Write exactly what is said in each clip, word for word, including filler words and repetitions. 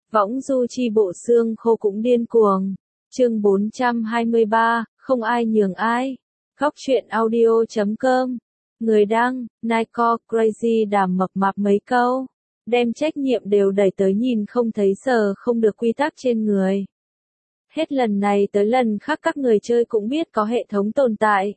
Võng du chi bộ xương khô cũng điên cuồng. Chương bốn trăm hai mươi ba, không ai nhường ai. Góc truyện audio chấm com. Người đăng, Nico Crazy Đàm mập mạp mấy câu. Đem trách nhiệm đều đẩy tới nhìn không thấy sờ không được quy tắc trên người. Hết lần này tới lần khác các người chơi cũng biết có hệ thống tồn tại.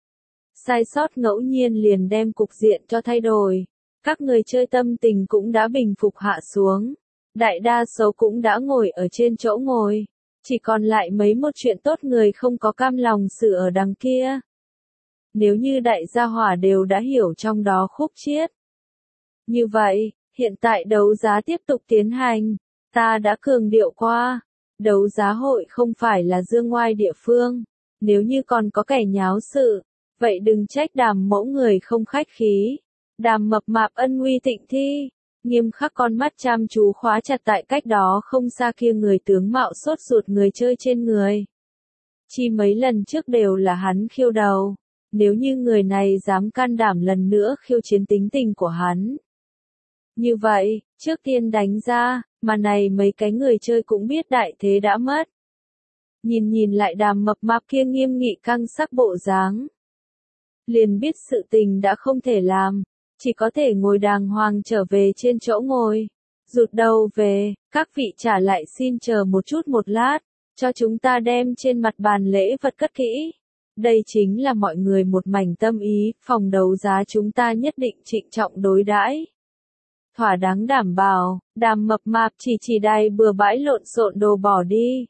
Sai sót ngẫu nhiên liền đem cục diện cho thay đổi. Các người chơi tâm tình cũng đã bình phục hạ xuống. Đại đa số cũng đã ngồi ở trên chỗ ngồi. Chỉ còn lại mấy một chuyện tốt người không có cam lòng sự ở đằng kia. Nếu như đại gia hỏa đều đã hiểu trong đó khúc chiết. Như vậy, hiện tại đấu giá tiếp tục tiến hành. Ta đã cường điệu qua. Đấu giá hội không phải là dương ngoai địa phương. Nếu như còn có kẻ nháo sự, vậy đừng trách Đàm mẫu người không khách khí. Đàm mập mạp ân uy tịnh thi. Nghiêm khắc con mắt chăm chú khóa chặt tại cách đó không xa kia người tướng mạo sốt ruột người chơi trên người. Chi mấy lần trước đều là hắn khiêu đầu. Nếu như người này dám can đảm lần nữa khiêu chiến tính tình của hắn. Như vậy, trước tiên đánh ra, mà này mấy cái người chơi cũng biết đại thế đã mất. Nhìn nhìn lại Đàm mập mạp kia nghiêm nghị căng sắc bộ dáng. Liền biết sự tình đã không thể làm. Chỉ có thể ngồi đàng hoàng trở về trên chỗ ngồi. Rụt đầu về, các vị trả lại xin chờ một chút một lát, cho chúng ta đem trên mặt bàn lễ vật cất kỹ. Đây chính là mọi người một mảnh tâm ý, phòng đấu giá chúng ta nhất định trịnh trọng đối đãi. Thỏa đáng đảm bảo, Đàm mập mạp chỉ chỉ đài bừa bãi lộn xộn đồ bỏ đi.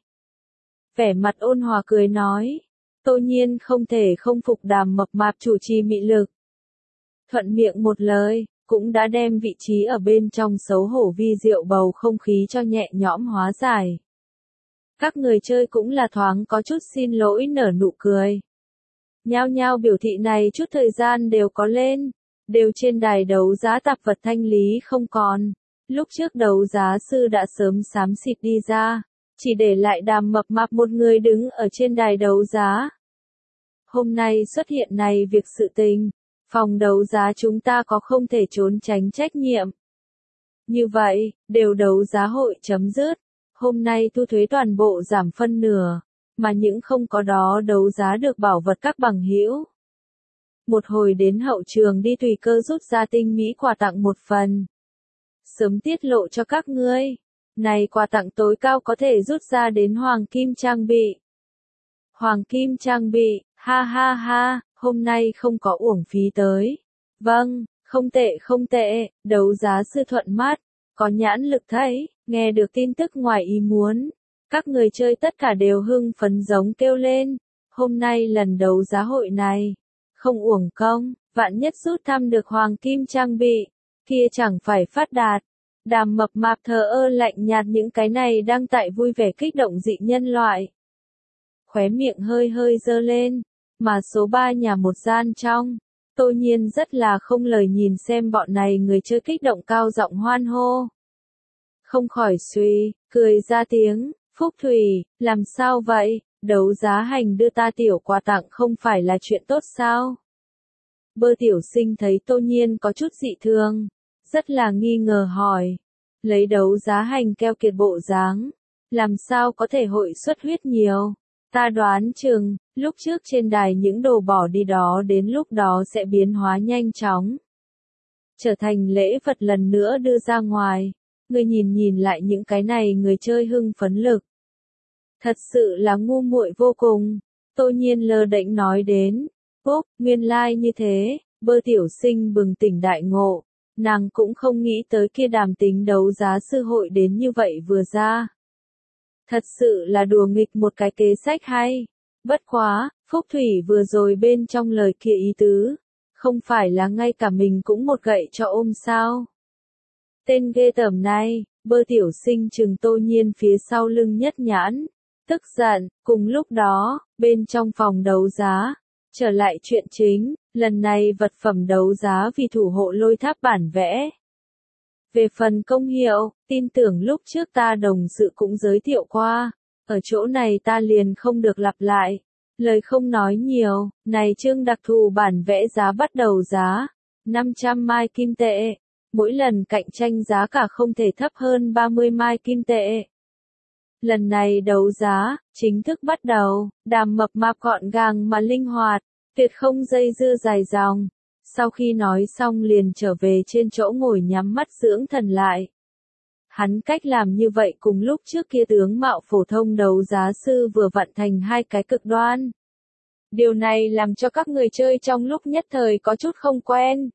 Vẻ mặt ôn hòa cười nói, tô nhiên không thể không phục Đàm mập mạp chủ trì mị lực. Thuận miệng một lời, cũng đã đem vị trí ở bên trong xấu hổ vi diệu bầu không khí cho nhẹ nhõm hóa giải. Các người chơi cũng là thoáng có chút xin lỗi nở nụ cười. Nhao nhao biểu thị này chút thời gian đều có lên, đều trên đài đấu giá tạp vật thanh lý không còn. Lúc trước đấu giá sư đã sớm xám xịt đi ra, chỉ để lại Đàm mập mạp một người đứng ở trên đài đấu giá. Hôm nay xuất hiện này việc sự tình. Phòng đấu giá chúng ta có không thể trốn tránh trách nhiệm. Như vậy, đều đấu giá hội chấm dứt. Hôm nay thu thuế toàn bộ giảm phân nửa, mà những không có đó đấu giá được bảo vật các bằng hữu. Một hồi đến hậu trường đi tùy cơ rút ra tinh mỹ quà tặng một phần. Sớm tiết lộ cho các ngươi. Này quà tặng tối cao có thể rút ra đến hoàng kim trang bị. Hoàng kim trang bị, ha ha ha. Hôm nay không có uổng phí tới. Vâng, không tệ không tệ, đấu giá sư thuận mắt, có nhãn lực thấy, nghe được tin tức ngoài ý muốn. Các người chơi tất cả đều hưng phấn giống kêu lên. Hôm nay lần đấu giá hội này, không uổng công, vạn nhất rút thăm được hoàng kim trang bị, kia chẳng phải phát đạt. Đàm mập mạp thờ ơ lạnh nhạt những cái này đang tại vui vẻ kích động dị nhân loại. Khóe miệng hơi hơi dơ lên. Mà số ba nhà một gian trong, tô nhiên rất là không lời nhìn xem bọn này người chơi kích động cao giọng hoan hô. Không khỏi suy, cười ra tiếng, Phúc Thủy, làm sao vậy, đấu giá hành đưa ta tiểu quà tặng không phải là chuyện tốt sao? Bơ tiểu sinh thấy tô nhiên có chút dị thường, rất là nghi ngờ hỏi, lấy đấu giá hành keo kiệt bộ dáng, làm sao có thể hội xuất huyết nhiều? Ta đoán chừng, lúc trước trên đài những đồ bỏ đi đó đến lúc đó sẽ biến hóa nhanh chóng. Trở thành lễ vật lần nữa đưa ra ngoài. Người nhìn nhìn lại những cái này người chơi hưng phấn lực. Thật sự là ngu muội vô cùng. Tô nhiên lơ đễnh nói đến. Úc, nguyên lai like như thế, bơ tiểu sinh bừng tỉnh đại ngộ. Nàng cũng không nghĩ tới kia đàm tính đấu giá sư hội đến như vậy vừa ra. Thật sự là đùa nghịch một cái kế sách hay. Bất quá, Phúc Thủy vừa rồi bên trong lời kia ý tứ. Không phải là ngay cả mình cũng một gậy cho ôm sao. Tên ghê tởm này, bơ tiểu sinh chừng tô nhiên phía sau lưng nhất nhãn. Tức giận, cùng lúc đó, bên trong phòng đấu giá. Trở lại chuyện chính, lần này vật phẩm đấu giá vì thủ hộ lôi tháp bản vẽ. Về phần công hiệu, tin tưởng lúc trước ta đồng sự cũng giới thiệu qua, ở chỗ này ta liền không được lặp lại. Lời không nói nhiều, này chương đặc thù bản vẽ giá bắt đầu giá, năm trăm mai kim tệ, Mỗi lần cạnh tranh giá cả không thể thấp hơn ba mươi mai kim tệ. Lần này đấu giá, chính thức bắt đầu, Đàm mập mạp gọn gàng mà linh hoạt, tuyệt không dây dưa dài dòng. Sau khi nói xong liền trở về trên chỗ ngồi nhắm mắt dưỡng thần lại. Hắn cách làm như vậy cùng lúc trước kia tướng mạo phổ thông đấu giá sư vừa vặn thành hai cái cực đoan. Điều này làm cho các người chơi trong lúc nhất thời có chút không quen.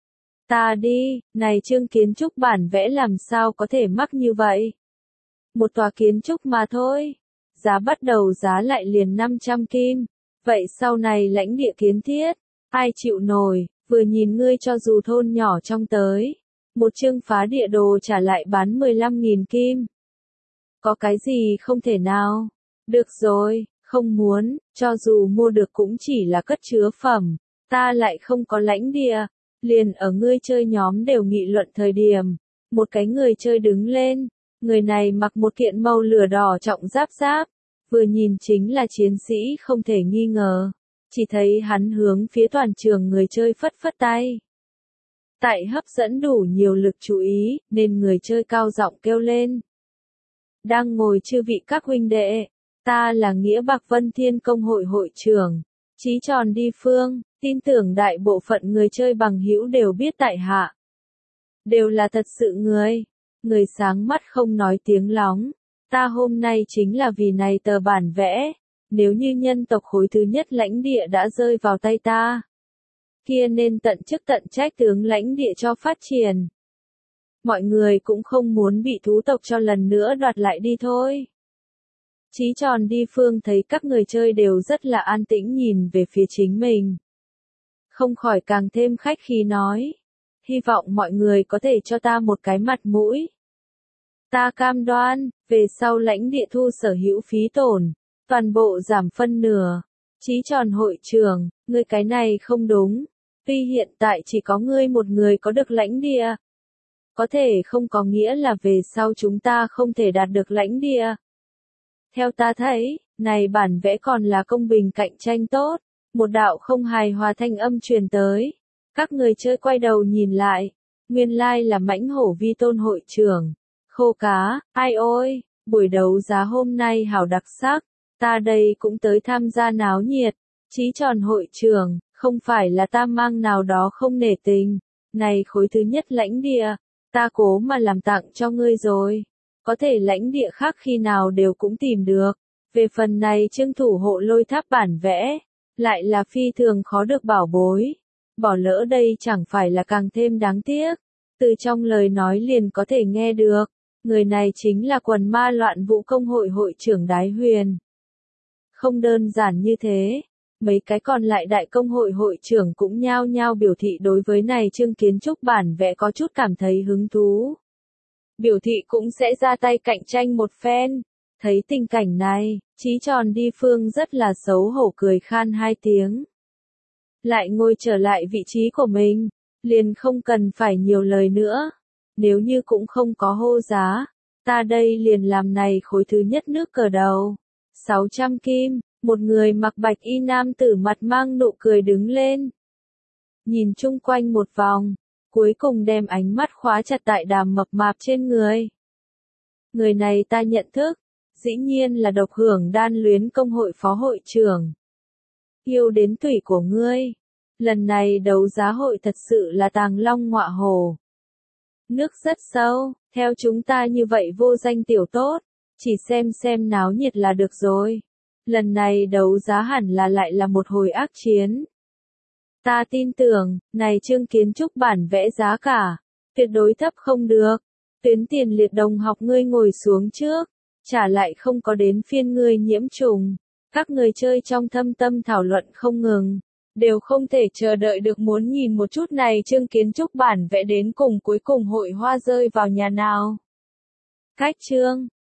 Ta đi, này chương kiến trúc bản vẽ làm sao có thể mắc như vậy? Một tòa kiến trúc mà thôi. Giá bắt đầu giá lại liền năm trăm kim. Vậy sau này lãnh địa kiến thiết, ai chịu nổi, vừa nhìn ngươi cho dù thôn nhỏ trong tới. Một chương phá địa đồ trả lại bán mười lăm nghìn kim. Có cái gì không thể nào? Được rồi, không muốn, cho dù mua được cũng chỉ là cất chứa phẩm. Ta lại không có lãnh địa. Liền ở ngươi chơi nhóm đều nghị luận thời điểm. Một cái người chơi đứng lên. Người này mặc một kiện màu lửa đỏ trọng giáp giáp. Vừa nhìn chính là chiến sĩ không thể nghi ngờ. Chỉ thấy hắn hướng phía toàn trường người chơi phất phất tay. Tại hấp dẫn đủ nhiều lực chú ý, nên người chơi cao giọng kêu lên. Đang ngồi chư vị các huynh đệ, ta là Nghĩa Bạc Vân Thiên Công hội hội trưởng, Chí Tròn Đi Phương, tin tưởng đại bộ phận người chơi bằng hữu đều biết tại hạ. Đều là thật sự người, người sáng mắt không nói tiếng lóng, ta hôm nay chính là vì này tờ bản vẽ, nếu như nhân tộc khối thứ nhất lãnh địa đã rơi vào tay ta. Kia nên tận chức tận trách tướng lãnh địa cho phát triển. Mọi người cũng không muốn bị thú tộc cho lần nữa đoạt lại đi thôi. Chí Tròn Đi Phương thấy các người chơi đều rất là an tĩnh nhìn về phía chính mình. Không khỏi càng thêm khách khí nói. Hy vọng mọi người có thể cho ta một cái mặt mũi. Ta cam đoan, về sau lãnh địa thu sở hữu phí tổn, toàn bộ giảm phân nửa. Chí Tròn hội trưởng, ngươi cái này không đúng. Tuy hiện tại chỉ có ngươi một người có được lãnh địa. Có thể không có nghĩa là về sau chúng ta không thể đạt được lãnh địa. Theo ta thấy, này bản vẽ còn là công bình cạnh tranh tốt. Một đạo không hài hòa thanh âm truyền tới. Các người chơi quay đầu nhìn lại. Nguyên lai là Mãnh Hổ Vi Tôn hội trưởng. Khô cá, ai ôi, buổi đấu giá hôm nay hảo đặc sắc. Ta đây cũng tới tham gia náo nhiệt. Chí Tròn hội trưởng, không phải là ta mang nào đó không nể tình. Này khối thứ nhất lãnh địa, ta cố mà làm tặng cho ngươi rồi. Có thể lãnh địa khác khi nào đều cũng tìm được. Về phần này trưng thủ hộ lôi tháp bản vẽ, lại là phi thường khó được bảo bối. Bỏ lỡ đây chẳng phải là càng thêm đáng tiếc. Từ trong lời nói liền có thể nghe được. Người này chính là quần ma loạn vũ công hội hội trưởng Đái Huyền. Không đơn giản như thế. Mấy cái còn lại đại công hội hội trưởng cũng nhao nhao biểu thị đối với này chương kiến trúc bản vẽ có chút cảm thấy hứng thú. Biểu thị cũng sẽ ra tay cạnh tranh một phen. Thấy tình cảnh này, Chí Tròn Đi Phương rất là xấu hổ cười khan hai tiếng. Lại ngồi trở lại vị trí của mình, liền không cần phải nhiều lời nữa. Nếu như cũng không có hô giá, ta đây liền làm này khối thứ nhất nước cờ đầu. sáu trăm kim, một người mặc bạch y nam tử mặt mang nụ cười đứng lên. Nhìn chung quanh một vòng, cuối cùng đem ánh mắt khóa chặt tại Đàm mập mạp trên người. Người này ta nhận thức, dĩ nhiên là Độc Hưởng Đan Luyến công hội phó hội trưởng. Yêu đến tủy của ngươi. Lần này đấu giá hội thật sự là tàng long ngọa hổ. Nước rất sâu, theo chúng ta như vậy vô danh tiểu tốt, chỉ xem xem náo nhiệt là được rồi. Lần này đấu giá hẳn là lại là một hồi ác chiến. Ta tin tưởng, này chương kiến trúc bản vẽ giá cả, tuyệt đối thấp không được. Tuyến tiền liệt đồng học ngươi ngồi xuống trước, trả lại không có đến phiên ngươi nhiễm trùng. Các người chơi trong thâm tâm thảo luận không ngừng, đều không thể chờ đợi được muốn nhìn một chút này chương kiến trúc bản vẽ đến cùng cuối cùng hội hoa rơi vào nhà nào. Cách chương,